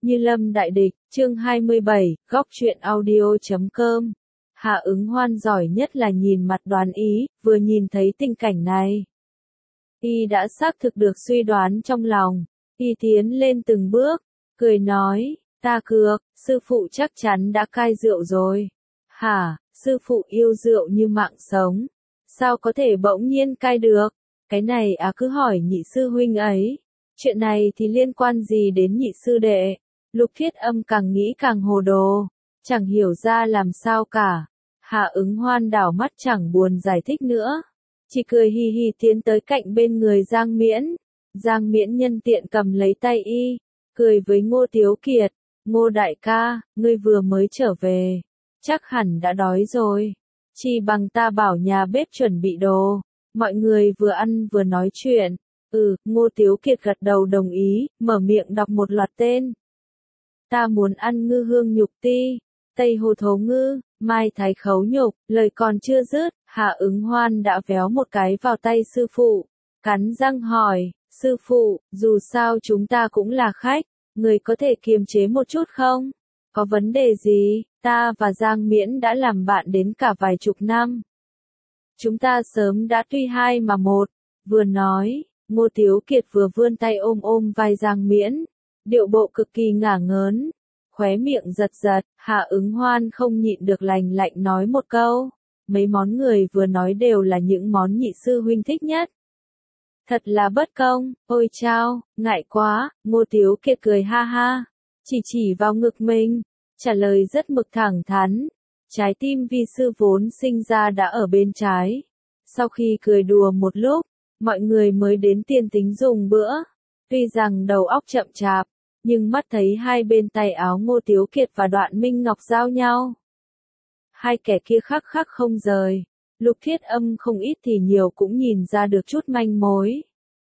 Như Lâm đại địch, chương 27, góc truyện audio.com. Hạ Ứng Hoan giỏi nhất là nhìn mặt đoán ý, vừa nhìn thấy tình cảnh này. Y đã xác thực được suy đoán trong lòng, Y tiến lên từng bước, cười nói, ta cược, sư phụ chắc chắn đã cai rượu rồi. Hả, sư phụ yêu rượu như mạng sống, sao có thể bỗng nhiên cai được, cái này cứ hỏi nhị sư huynh ấy, chuyện này thì liên quan gì đến nhị sư đệ. Lục Thiết Âm càng nghĩ càng hồ đồ, chẳng hiểu ra làm sao cả. Hạ Ứng Hoan đảo mắt chẳng buồn giải thích nữa, chỉ cười hi hi tiến tới cạnh bên người Giang Miễn. Giang Miễn nhân tiện cầm lấy tay y, cười với Ngô Tiếu Kiệt, Ngô đại ca, ngươi vừa mới trở về, chắc hẳn đã đói rồi, chỉ bằng ta bảo nhà bếp chuẩn bị đồ, mọi người vừa ăn vừa nói chuyện. Ngô Tiếu Kiệt gật đầu đồng ý, mở miệng đọc một loạt tên. Ta muốn ăn ngư hương nhục ti, Tây Hồ Thấu Ngư, Mai Thái Khấu Nhục, lời còn chưa dứt, Hạ Ứng Hoan đã véo một cái vào tay sư phụ, cắn răng hỏi, sư phụ, dù sao chúng ta cũng là khách, người có thể kiềm chế một chút không? Có vấn đề gì? Ta và Giang Miễn đã làm bạn đến cả vài chục năm. Chúng ta sớm đã tuy hai mà một, vừa nói, Ngô Tiếu Kiệt vừa vươn tay ôm vai Giang Miễn, điệu bộ cực kỳ ngả ngớn, khóe miệng giật giật. Hạ Ứng Hoan không nhịn được lạnh lạnh nói một câu, mấy món người vừa nói đều là những món nhị sư huynh thích nhất. Thật là bất công, ôi chao, ngại quá. Ngô Tiếu Kiệt cười ha ha, chỉ vào ngực mình, trả lời rất mực thẳng thắn, trái tim vi sư vốn sinh ra đã ở bên trái. Sau khi cười đùa một lúc, mọi người mới đến tiền tính dùng bữa, tuy rằng đầu óc chậm chạp, nhưng mắt thấy hai bên tay áo Ngô Tiếu Kiệt và Đoạn Minh Ngọc giao nhau. Hai kẻ kia khắc khắc không rời, Lục Thiết Âm không ít thì nhiều cũng nhìn ra được chút manh mối.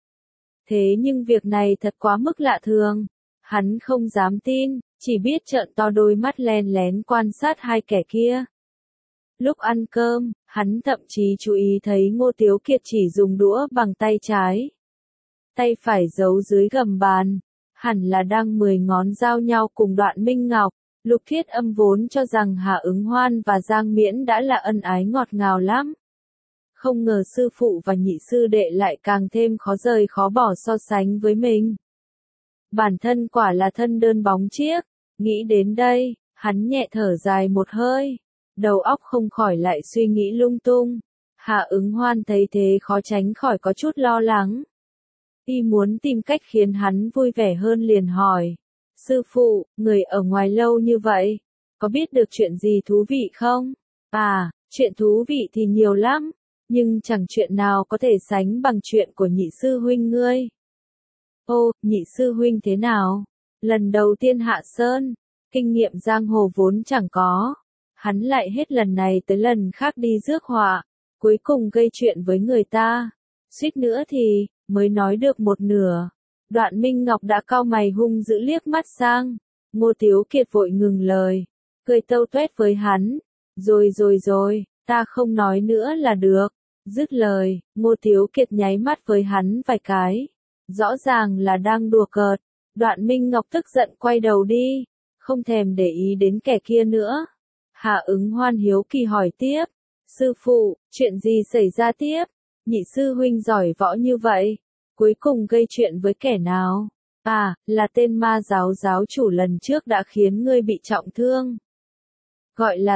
Thế nhưng việc này thật quá mức lạ thường, hắn không dám tin, chỉ biết trợn to đôi mắt len lén quan sát hai kẻ kia. Lúc ăn cơm, hắn thậm chí chú ý thấy Ngô Tiếu Kiệt chỉ dùng đũa bằng tay trái, tay phải giấu dưới gầm bàn, hẳn là đang 10 ngón giao nhau cùng Đoạn Minh Ngọc. Lục Thiết Âm vốn cho rằng Hạ Ứng Hoan và Giang Miễn đã là ân ái ngọt ngào lắm. Không ngờ sư phụ và nhị sư đệ lại càng thêm khó rời khó bỏ so sánh với mình. Bản thân quả là thân đơn bóng chiếc, nghĩ đến đây, hắn nhẹ thở dài một hơi, đầu óc không khỏi lại suy nghĩ lung tung. Hạ Ứng Hoan thấy thế khó tránh khỏi có chút lo lắng. Y muốn tìm cách khiến hắn vui vẻ hơn liền hỏi, sư phụ, người ở ngoài lâu như vậy, có biết được chuyện gì thú vị không? Chuyện thú vị thì nhiều lắm, nhưng chẳng chuyện nào có thể sánh bằng chuyện của nhị sư huynh ngươi. Ô, nhị sư huynh thế nào? Lần đầu tiên hạ sơn, kinh nghiệm giang hồ vốn chẳng có, hắn lại hết lần này tới lần khác đi rước họa, cuối cùng gây chuyện với người ta, suýt nữa thì mới nói được một nửa. Đoạn Minh Ngọc đã cau mày hung dữ liếc mắt sang, Ngô Tiếu Kiệt vội ngừng lời, cười tâu tuét với hắn, rồi, ta không nói nữa là được. Dứt lời, Ngô Tiếu Kiệt nháy mắt với hắn vài cái, rõ ràng là đang đùa cợt. Đoạn Minh Ngọc tức giận quay đầu đi, không thèm để ý đến kẻ kia nữa. Hạ Ứng Hoan hiếu kỳ hỏi tiếp, sư phụ, chuyện gì xảy ra tiếp? Nhị sư huynh giỏi võ như vậy, cuối cùng gây chuyện với kẻ nào? Là tên ma giáo chủ lần trước đã khiến ngươi bị trọng thương. Gọi là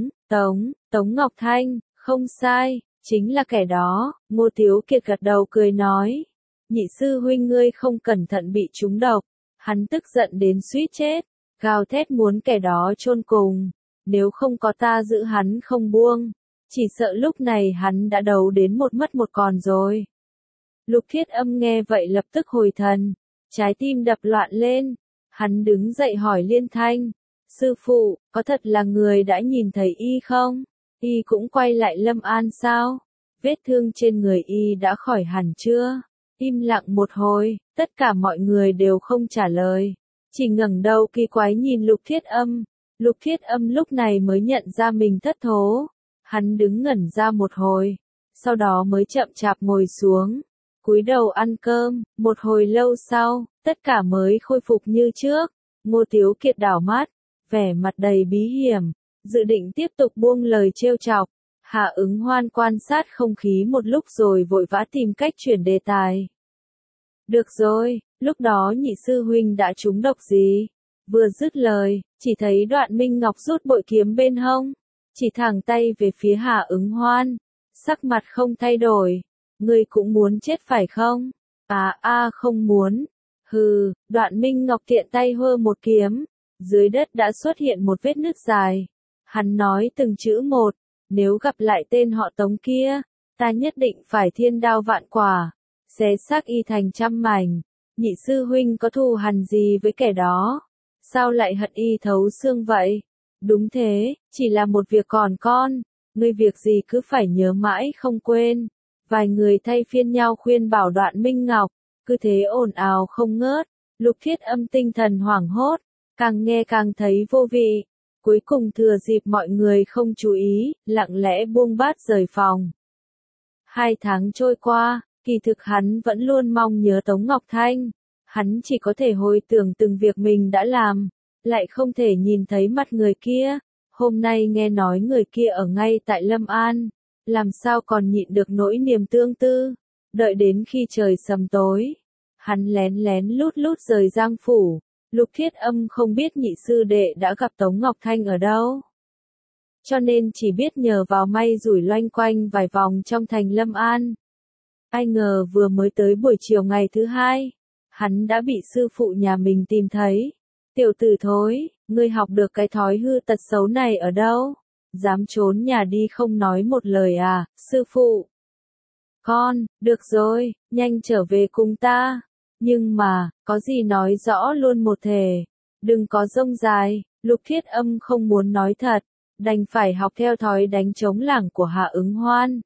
Tống Ngọc Thanh, không sai, chính là kẻ đó. Ngô Tiếu Kiệt gật đầu cười nói, nhị sư huynh ngươi không cẩn thận bị trúng độc, hắn tức giận đến suýt chết, gào thét muốn kẻ đó chôn cùng, nếu không có ta giữ hắn không buông, chỉ sợ lúc này hắn đã đấu đến một mất một còn rồi. Lục Thiết Âm nghe vậy lập tức hồi thần, trái tim đập loạn lên, hắn đứng dậy hỏi liên thanh, sư phụ, có thật là người đã nhìn thấy y không? Y cũng quay lại Lâm An sao? Vết thương trên người y đã khỏi hẳn chưa? Im lặng một hồi, tất cả mọi người đều không trả lời, chỉ ngẩng đầu kỳ quái nhìn Lục Thiết Âm. Lục Thiết Âm lúc này mới nhận ra mình thất thố, hắn đứng ngẩn ra một hồi, sau đó mới chậm chạp ngồi xuống, cúi đầu ăn cơm. Một hồi lâu sau, tất cả mới khôi phục như trước, Ngô Tiếu Kiệt đảo mắt, vẻ mặt đầy bí hiểm, dự định tiếp tục buông lời trêu chọc. Hạ Ứng Hoan quan sát không khí một lúc rồi vội vã tìm cách chuyển đề tài. Được rồi, lúc đó nhị sư huynh đã trúng độc gì? Vừa dứt lời, chỉ thấy Đoạn Minh Ngọc rút bội kiếm bên hông, chỉ thẳng tay về phía Hạ Ứng Hoan, sắc mặt không thay đổi. Ngươi cũng muốn chết phải không? Không muốn. Hừ, Đoạn Minh Ngọc tiện tay hơ một kiếm, dưới đất đã xuất hiện một vết nứt dài. Hắn nói từng chữ một, nếu gặp lại tên họ Tống kia, ta nhất định phải thiên đao vạn quả, xé xác y thành trăm mảnh. Nhị sư huynh có thù hằn gì với kẻ đó? Sao lại hận y thấu xương vậy? Đúng thế, chỉ là một việc còn con, ngươi việc gì cứ phải nhớ mãi không quên. Vài người thay phiên nhau khuyên bảo Đoạn Minh Ngọc, cứ thế ồn ào không ngớt. Lục Thiết Âm tinh thần hoảng hốt, càng nghe càng thấy vô vị. Cuối cùng thừa dịp mọi người không chú ý, lặng lẽ buông bát rời phòng. 2 tháng trôi qua, kỳ thực hắn vẫn luôn mong nhớ Tống Ngọc Thanh. Hắn chỉ có thể hồi tưởng từng việc mình đã làm, lại không thể nhìn thấy mặt người kia. Hôm nay nghe nói người kia ở ngay tại Lâm An, làm sao còn nhịn được nỗi niềm tương tư. Đợi đến khi trời sầm tối, hắn lén lén lút lút rời Giang phủ. Lục Thiết Âm không biết nhị sư đệ đã gặp Tống Ngọc Thanh ở đâu, cho nên chỉ biết nhờ vào may rủi loanh quanh vài vòng trong thành Lâm An. Ai ngờ vừa mới tới buổi chiều ngày thứ 2, hắn đã bị sư phụ nhà mình tìm thấy. Tiểu tử thối, ngươi học được cái thói hư tật xấu này ở đâu? Dám trốn nhà đi không nói một lời à, sư phụ? Con, được rồi, nhanh trở về cùng ta. Nhưng mà, có gì nói rõ luôn một thể. Đừng có rông dài. Lục Thiết Âm không muốn nói thật, đành phải học theo thói đánh trống lảng của Hạ Ứng Hoan.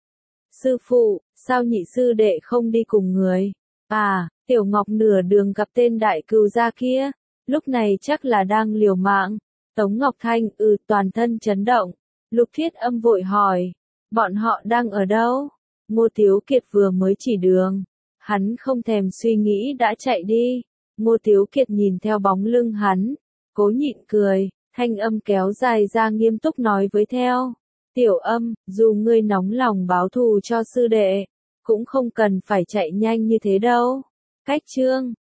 Sư phụ, sao nhị sư đệ không đi cùng người? Tiểu Ngọc nửa đường gặp tên đại cừu gia kia, lúc này chắc là đang liều mạng. Tống Ngọc Thanh toàn thân chấn động. Lục Thiết Âm vội hỏi, bọn họ đang ở đâu? Ngô Tiếu Kiệt vừa mới chỉ đường, hắn không thèm suy nghĩ đã chạy đi. Ngô Tiếu Kiệt nhìn theo bóng lưng hắn, cố nhịn cười, thanh âm kéo dài ra nghiêm túc nói với theo. Tiểu Âm, dù ngươi nóng lòng báo thù cho sư đệ, cũng không cần phải chạy nhanh như thế đâu. Cách chương